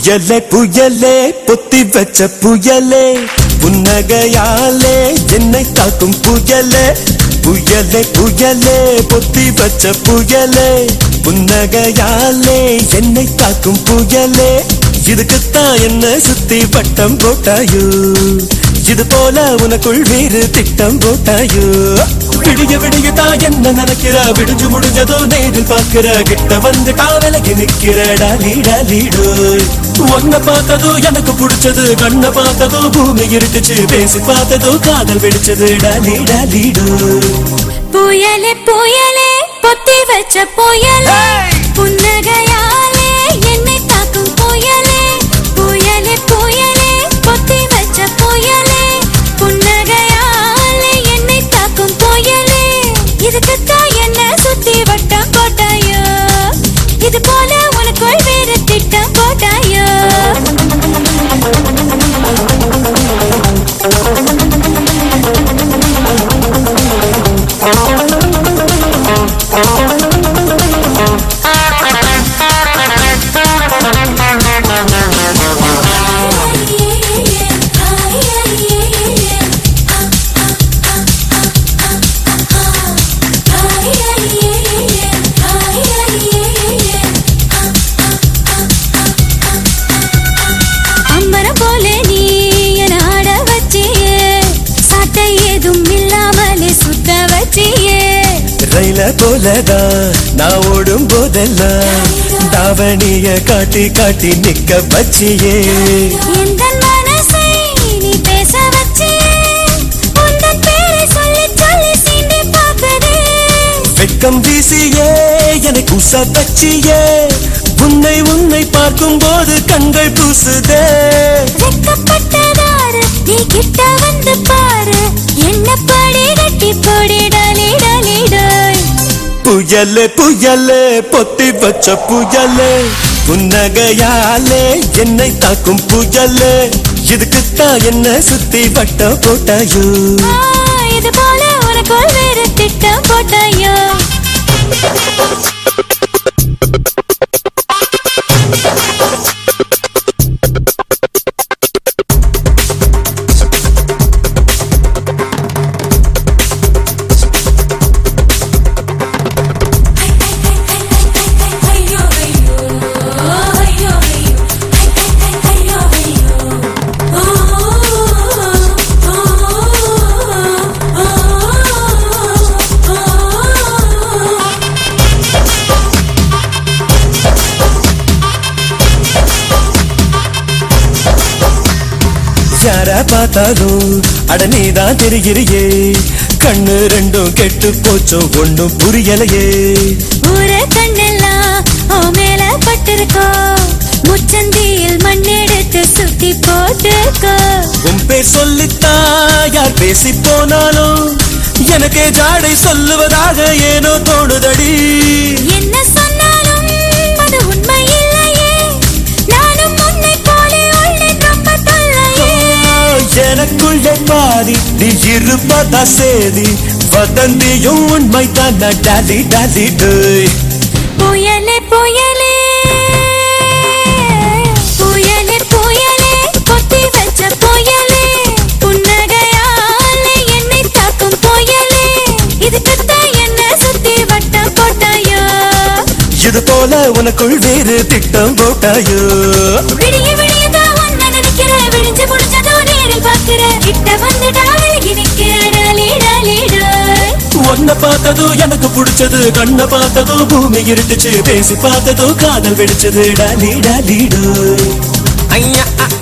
புயலே புயலே பொத்தி வச்ச புயலே புன்னகையாலே என்னை தாக்கும் புயலே புயலே புயலே பொத்தி வச்ச புயலே புன்னகையாலே என்னை தாக்கும் புயலே இதுக்குத்தான் என்ன சுத்தி வட்டம் போட்டாயோ இது போல உனக்குள் வேறு திட்டம் போட்டாயோ விடிய விடியதான் என்ன நினைக்கிற விடிஞ்சு முடிஞ்சதோ நேரில் பார்க்கிற கிட்ட வந்து காவலகி நிக்கிற டாலி டாலிடோ ஒன்ன பார்த்ததோ எனக்கு பிடிச்சது கண்ண பார்த்ததோ பூமி இருட்டுச்சு பேசி பார்த்ததோ காதல் வெடிச்சது டாலி டாலிடோ புயலே புயலே பொத்தி வச்ச புயலே புன்னகையாலே என்னை தாக்கும் புயலே புயலே புயலே பொத்தி வச்ச புயலே புன்னகையாலே என்னை தாக்கும் புயலே இதுக்குத்தான் என்ன சுத்தி வட்டம் போட்டாயோ இது போல உனக்குள் வேறு திட்டம் போட்டாயோ போலதான் நான் ஓடும் போதெல்லாம் தாவணிய காட்டி காட்டி நிக்க வச்சியே எந்த மனசை நீ பேச வச்சியே உந்தன் பேரை சொல்லி சொல்லி சீண்டி பார்க்குதே வெக்கம் வீசியே எனக்கு உச வச்சியே உன்னை உன்னை பார்க்கும் போது கண்கள் பூசுதே வெக்கப்பட்டதாரு நீ கிட்ட வந்து பாரு என்ன படி கட்டி போடி டாலி டாலிடாய் புயலே புயலே பொத்தி வச்ச புயலே புன்னகையாலே என்னை தாக்கும் புயலே இதுக்குத்தான் என்ன சுத்தி வட்டம் போட்டாயோ இது போல உனக்குள் வேறு திட்டம் போட்டாயோ யார பார்த்தாலும் அட நீதான் தெரிகிறியே கண்ணு ரெண்டும் கெட்டு போச்சோ ஒண்ணும் புரியலையே ஊரே கண்ணெல்லாம் ஓ மேல பட்டிருக்கோ முச்சந்தியில் மண்ணெடுத்து சுத்தி போட்டுக்கோ உன் பேர் சொல்லித்தான் யார் பேசி போனாலும் எனக்கே ஜாடை சொல்லுவதாக ஏனோ தோணுதடி என்ன சொன்னாலும் அது உண்மை இல்லையே நானும் உன்னை போல உள்ளேன் ரொம்ப தொல்லையே எனக்குள்ளே பாதி நீ இருப்பதா சேதி வதந்தியும் உண்மை தான் டாலி டாலி டோய் புயலே புயலே புயலே புயலே பொத்தி வச்ச புயலே புன்னகையாலே என்னை தாக்கும் புயலே இதுக்குத்தான் என்ன சுத்தி வட்டம் போட்டாயோ இது போல உனக்குள் வேறு திட்டம் போட்டாயோ விடிய விடியதான் ஒன்ன நினைக்கிற விடிஞ்சு முடிஞ்சதோ நேரில் பார்க்கிற கிட்ட வந்து டாலி நிக்கிற டாலி டாலிடாய் ஒன்ன பார்த்ததோ எனக்கு பிடிச்சது கண்ண பார்த்ததோ பூமி இருட்டுச்சு பேசி பார்த்ததோ காதல் வெடிச்சது டாலி டாலிடோ ஐயா